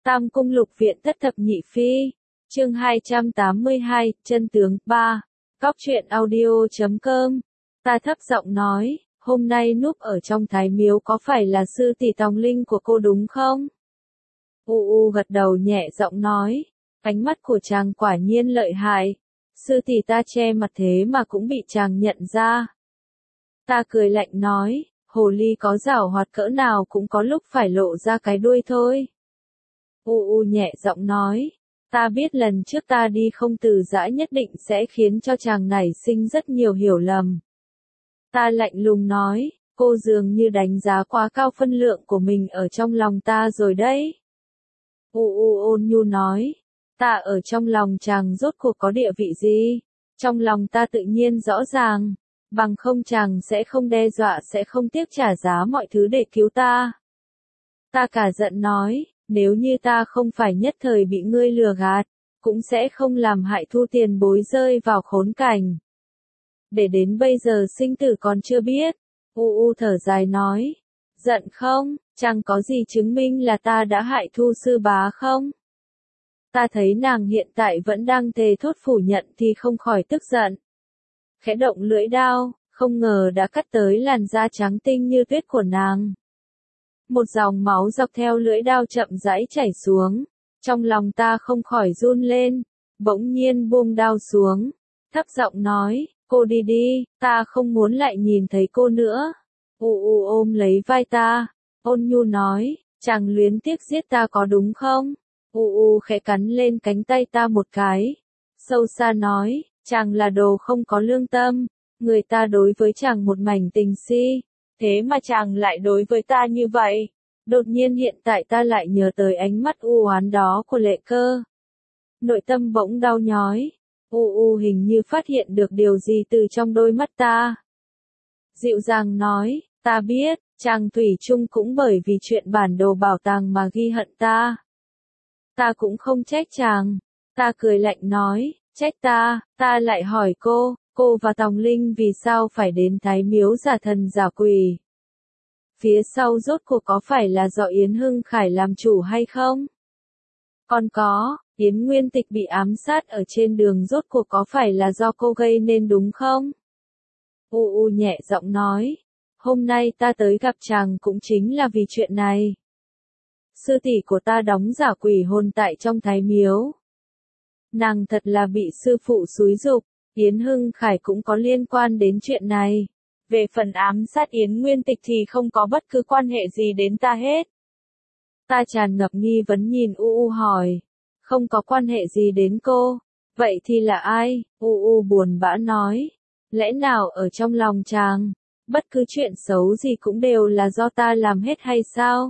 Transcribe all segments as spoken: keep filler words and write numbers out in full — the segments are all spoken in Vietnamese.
Tam Cung Lục Viện Thất Thập Nhị Phi, chương hai trăm tám mươi hai, chân tướng, ba. Cóc truyện audio chấm com. Ta thấp giọng nói, hôm nay núp ở trong Thái Miếu có phải là sư tỷ Tòng Linh của cô đúng không? U U gật đầu nhẹ giọng nói, ánh mắt của chàng quả nhiên lợi hại. Sư tỷ ta che mặt thế mà cũng bị chàng nhận ra. Ta cười lạnh nói, hồ ly có giảo hoạt cỡ nào cũng có lúc phải lộ ra cái đuôi thôi. U U nhẹ giọng nói, ta biết lần trước ta đi không từ giã nhất định sẽ khiến cho chàng nảy sinh rất nhiều hiểu lầm. Ta lạnh lùng nói, cô dường như đánh giá quá cao phân lượng của mình ở trong lòng ta rồi đấy. U U ôn nhu nói, ta ở trong lòng chàng rốt cuộc có địa vị gì? Trong lòng ta tự nhiên rõ ràng, bằng không chàng sẽ không đe dọa sẽ không tiếc trả giá mọi thứ để cứu ta. Ta cả giận nói, nếu như ta không phải nhất thời bị ngươi lừa gạt, cũng sẽ không làm hại Thu tiền bối rơi vào khốn cảnh. Để đến bây giờ sinh tử còn chưa biết. U U thở dài nói, giận không, chẳng có gì chứng minh là ta đã hại Thu sư bá không? Ta thấy nàng hiện tại vẫn đang thề thốt phủ nhận thì không khỏi tức giận. Khẽ động lưỡi đao, không ngờ đã cắt tới làn da trắng tinh như tuyết của nàng. Một dòng máu dọc theo lưỡi đao chậm rãi chảy xuống, trong lòng ta không khỏi run lên, bỗng nhiên buông đao xuống, thấp giọng nói, cô đi đi, ta không muốn lại nhìn thấy cô nữa. U U ôm lấy vai ta, ôn nhu nói, chàng luyến tiếc giết ta có đúng không? U U khẽ cắn lên cánh tay ta một cái, sâu xa nói, chàng là đồ không có lương tâm, người ta đối với chàng một mảnh tình si. Thế mà chàng lại đối với ta như vậy. Đột nhiên hiện tại ta lại nhớ tới ánh mắt u oán đó của Lệ Cơ. Nội tâm bỗng đau nhói. U U hình như phát hiện được điều gì từ trong đôi mắt ta. Dịu dàng nói, ta biết, chàng thủy chung cũng bởi vì chuyện bản đồ bảo tàng mà ghi hận ta. Ta cũng không trách chàng. Ta cười lạnh nói, trách ta, ta lại hỏi cô. Cô và Tòng Linh vì sao phải đến Thái Miếu giả thần giả quỷ? Phía sau rốt cuộc có phải là do Yến Hưng Khải làm chủ hay không? Còn có, Yến Nguyên Tịch bị ám sát ở trên đường rốt cuộc có phải là do cô gây nên đúng không? U U nhẹ giọng nói, hôm nay ta tới gặp chàng cũng chính là vì chuyện này. Sư tỷ của ta đóng giả quỷ hồn tại trong Thái Miếu. Nàng thật là bị sư phụ xúi giục. Yến Hưng Khải cũng có liên quan đến chuyện này. Về phần ám sát Yến Nguyên Tịch thì không có bất cứ quan hệ gì đến ta hết. Ta tràn ngập nghi vấn nhìn U U hỏi. Không có quan hệ gì đến cô. Vậy thì là ai? U U buồn bã nói. Lẽ nào ở trong lòng chàng, bất cứ chuyện xấu gì cũng đều là do ta làm hết hay sao?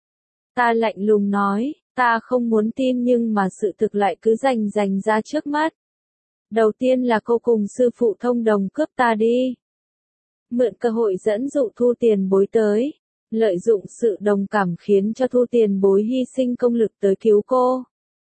Ta lạnh lùng nói, ta không muốn tin nhưng mà sự thực lại cứ rành rành ra trước mắt. Đầu tiên là cô cùng sư phụ thông đồng cướp ta đi. Mượn cơ hội dẫn dụ Thu tiền bối tới. Lợi dụng sự đồng cảm khiến cho Thu tiền bối hy sinh công lực tới cứu cô.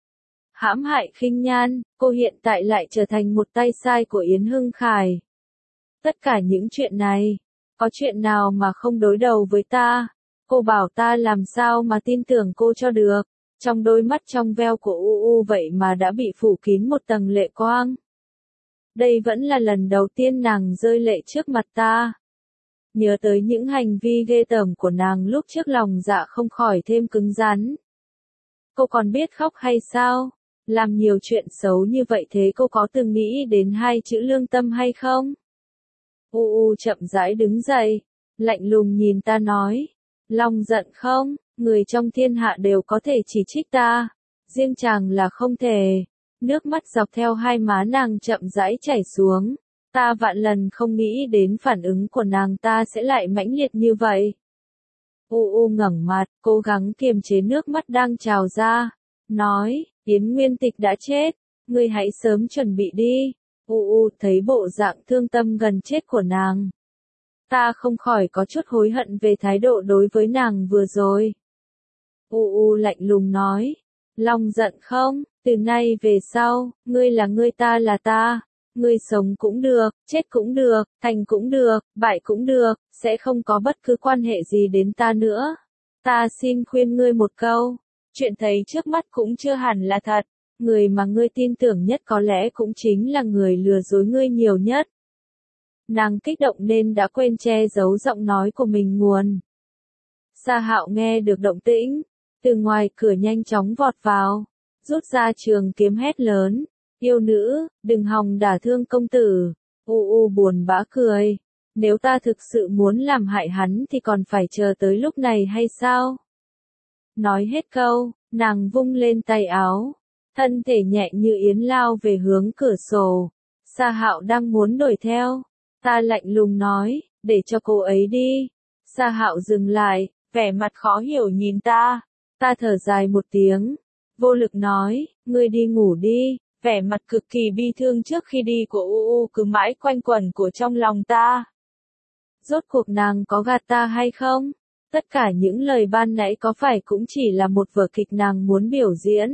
Hãm hại Khinh Nhan, cô hiện tại lại trở thành một tay sai của Yến Hưng Khải. Tất cả những chuyện này, có chuyện nào mà không đối đầu với ta? Cô bảo ta làm sao mà tin tưởng cô cho được. Trong đôi mắt trong veo của U U vậy mà đã bị phủ kín một tầng lệ quang. Đây vẫn là lần đầu tiên nàng rơi lệ trước mặt ta. Nhớ tới những hành vi ghê tởm của nàng lúc trước lòng dạ không khỏi thêm cứng rắn. Cô còn biết khóc hay sao? Làm nhiều chuyện xấu như vậy thế cô có từng nghĩ đến hai chữ lương tâm hay không? U U chậm rãi đứng dậy, lạnh lùng nhìn ta nói. Lòng giận không? Người trong thiên hạ đều có thể chỉ trích ta. Riêng chàng là không thể. Nước mắt dọc theo hai má nàng chậm rãi chảy xuống. Ta vạn lần không nghĩ đến phản ứng của nàng ta sẽ lại mãnh liệt như vậy. U U ngẩng mặt, cố gắng kiềm chế nước mắt đang trào ra. Nói, Yến Nguyên Tịch đã chết. Ngươi hãy sớm chuẩn bị đi. U U thấy bộ dạng thương tâm gần chết của nàng. Ta không khỏi có chút hối hận về thái độ đối với nàng vừa rồi. U U lạnh lùng nói. Lòng giận không? Từ nay về sau, ngươi là ngươi ta là ta. Ngươi sống cũng được, chết cũng được, thành cũng được, bại cũng được, sẽ không có bất cứ quan hệ gì đến ta nữa. Ta xin khuyên ngươi một câu. chuyện thấy trước mắt cũng chưa hẳn là thật, người mà ngươi tin tưởng nhất có lẽ cũng chính là người lừa dối ngươi nhiều nhất. Nàng kích động nên đã quên che giấu giọng nói của mình nguồn. Sa Hạo nghe được động tĩnh, từ ngoài cửa nhanh chóng vọt vào, rút ra trường kiếm hét lớn, yêu nữ, đừng hòng đả thương công tử. U u buồn bã cười, nếu ta thực sự muốn làm hại hắn thì còn phải chờ tới lúc này hay sao? Nói hết câu, nàng vung lên tay áo, thân thể nhẹ như yến lao về hướng cửa sổ. Sa Hạo đang muốn đuổi theo, ta lạnh lùng nói, để cho cô ấy đi. Sa Hạo dừng lại, vẻ mặt khó hiểu nhìn ta, ta thở dài một tiếng, vô lực nói, ngươi đi ngủ đi. Vẻ mặt cực kỳ bi thương trước khi đi của U U cứ mãi quanh quẩn của trong lòng ta. Rốt cuộc nàng có gạt ta hay không? Tất cả những lời ban nãy có phải cũng chỉ là một vở kịch nàng muốn biểu diễn?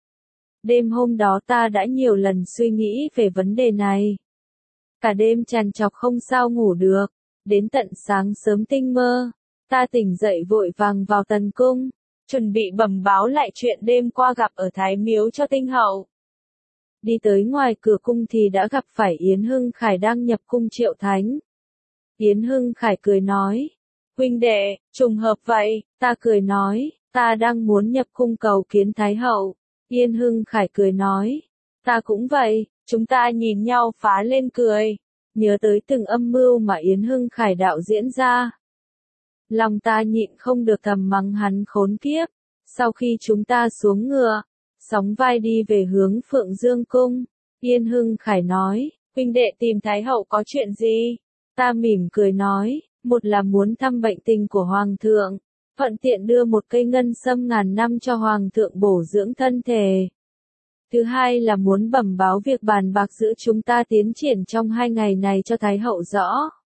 Đêm hôm đó ta đã nhiều lần suy nghĩ về vấn đề này. Cả đêm trằn trọc không sao ngủ được, đến tận sáng sớm tinh mơ, ta tỉnh dậy vội vàng vào tần cung, chuẩn bị bẩm báo lại chuyện đêm qua gặp ở Thái Miếu cho Tinh Hậu. Đi tới ngoài cửa cung thì đã gặp phải Yến Hưng Khải đang nhập cung triệu thánh. Yến Hưng Khải cười nói, huynh đệ, trùng hợp vậy, ta cười nói, ta đang muốn nhập cung cầu kiến Thái Hậu. Yến Hưng Khải cười nói, ta cũng vậy, chúng ta nhìn nhau phá lên cười, nhớ tới từng âm mưu mà Yến Hưng Khải đạo diễn ra. Lòng ta nhịn không được thầm mắng hắn khốn kiếp, sau khi chúng ta xuống ngựa, sóng vai đi về hướng Phượng Dương Cung. Yên Hưng Khải nói, huynh đệ tìm Thái Hậu có chuyện gì? Ta mỉm cười nói, một là muốn thăm bệnh tình của Hoàng thượng, thuận tiện đưa một cây ngân sâm ngàn năm cho Hoàng thượng bổ dưỡng thân thể. Thứ hai là muốn bẩm báo việc bàn bạc giữa chúng ta tiến triển trong hai ngày này cho Thái Hậu rõ.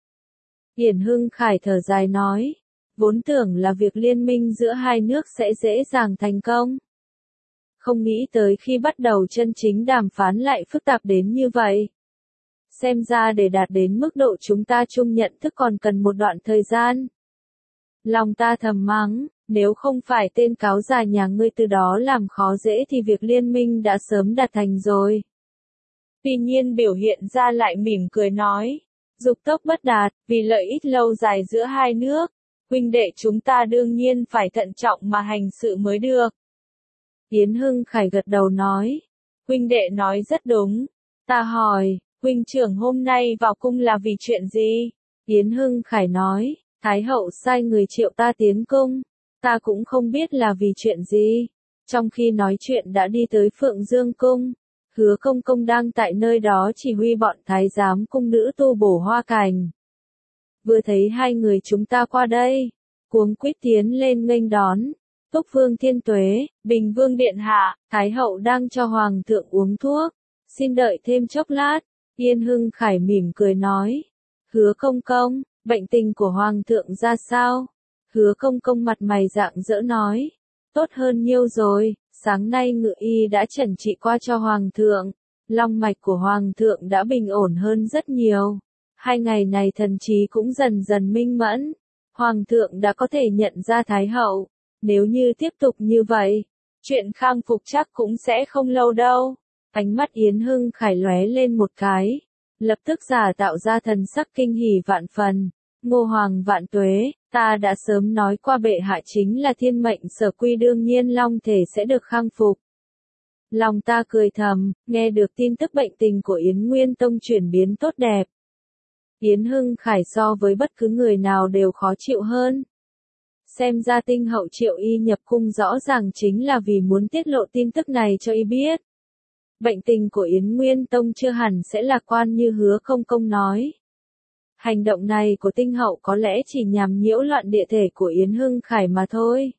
Yên Hưng Khải thở dài nói, vốn tưởng là việc liên minh giữa hai nước sẽ dễ dàng thành công. Không nghĩ tới khi bắt đầu chân chính đàm phán lại phức tạp đến như vậy. Xem ra để đạt đến mức độ chúng ta chung nhận thức còn cần một đoạn thời gian. Lòng ta thầm mắng, nếu không phải tên cáo già nhà ngươi từ đó làm khó dễ thì việc liên minh đã sớm đạt thành rồi. Tuy nhiên biểu hiện ra lại mỉm cười nói, dục tốc bất đạt, vì lợi ích lâu dài giữa hai nước, huynh đệ chúng ta đương nhiên phải thận trọng mà hành sự mới được. Yến Hưng Khải gật đầu nói, huynh đệ nói rất đúng. Ta hỏi, huynh trưởng hôm nay vào cung là vì chuyện gì? Yến Hưng Khải nói, Thái Hậu sai người triệu ta tiến cung, ta cũng không biết là vì chuyện gì. Trong khi nói chuyện đã đi tới Phượng Dương Cung, Hứa Công Công đang tại nơi đó chỉ huy bọn thái giám cung nữ tu bổ hoa cành. Vừa thấy hai người chúng ta qua đây, cuống quýt tiến lên nghênh đón. Túc Vương Thiên Tuế, Bình Vương Điện Hạ, Thái Hậu đang cho Hoàng thượng uống thuốc, xin đợi thêm chốc lát. Yên Hưng Khải mỉm cười nói, Hứa Công Công, bệnh tình của Hoàng thượng ra sao? Hứa Công Công mặt mày rạng rỡ nói, tốt hơn nhiều rồi, sáng nay ngự y đã chẩn trị qua cho Hoàng thượng, long mạch của Hoàng thượng đã bình ổn hơn rất nhiều. Hai ngày này thần trí cũng dần dần minh mẫn, Hoàng thượng đã có thể nhận ra Thái Hậu. Nếu như tiếp tục như vậy, chuyện khang phục chắc cũng sẽ không lâu đâu. Ánh mắt Yến Hưng Khải lóe lên một cái, lập tức giả tạo ra thần sắc kinh hỉ vạn phần. Ngô Hoàng vạn tuế, ta đã sớm nói qua bệ hạ chính là thiên mệnh sở quy, đương nhiên long thể sẽ được khang phục. Lòng ta cười thầm, nghe được tin tức bệnh tình của Yến Nguyên Tông chuyển biến tốt đẹp. Yến Hưng Khải so với bất cứ người nào đều khó chịu hơn. Xem ra Tinh Hậu triệu y nhập cung rõ ràng chính là vì muốn tiết lộ tin tức này cho y biết. Bệnh tình của Yến Nguyên Tông chưa hẳn sẽ lạc quan như Hứa Công Công nói. Hành động này của Tinh Hậu có lẽ chỉ nhằm nhiễu loạn địa thể của Yến Hưng Khải mà thôi.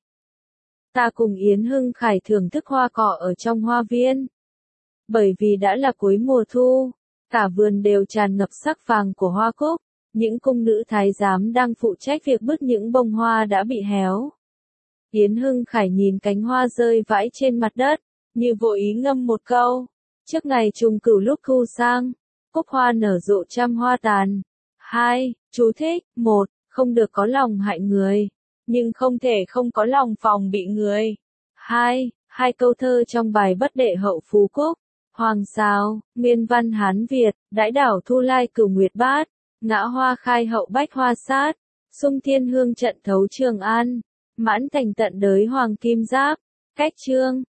Ta cùng Yến Hưng Khải thưởng thức hoa cỏ ở trong hoa viên. Bởi vì đã là cuối mùa thu, cả vườn đều tràn ngập sắc vàng của hoa cúc. Những cung nữ thái giám đang phụ trách việc bứt những bông hoa đã bị héo. Yến Hưng Khải nhìn cánh hoa rơi vãi trên mặt đất, như vội ý ngâm một câu. Trước ngày trùng cửu lúc thu sang, cúc hoa nở rộ trăm hoa tàn. Hai, chú thích, một, không được có lòng hại người, nhưng không thể không có lòng phòng bị người. hai. Hai câu thơ trong bài Bất đệ hậu phú quốc. Hoàng sao, nguyên văn Hán Việt, đãi đảo thu lai cửu nguyệt bát, ngã hoa khai hậu bách hoa sát, xung thiên hương trận thấu Trường An, mãn thành tận đới hoàng kim giáp. Cách chương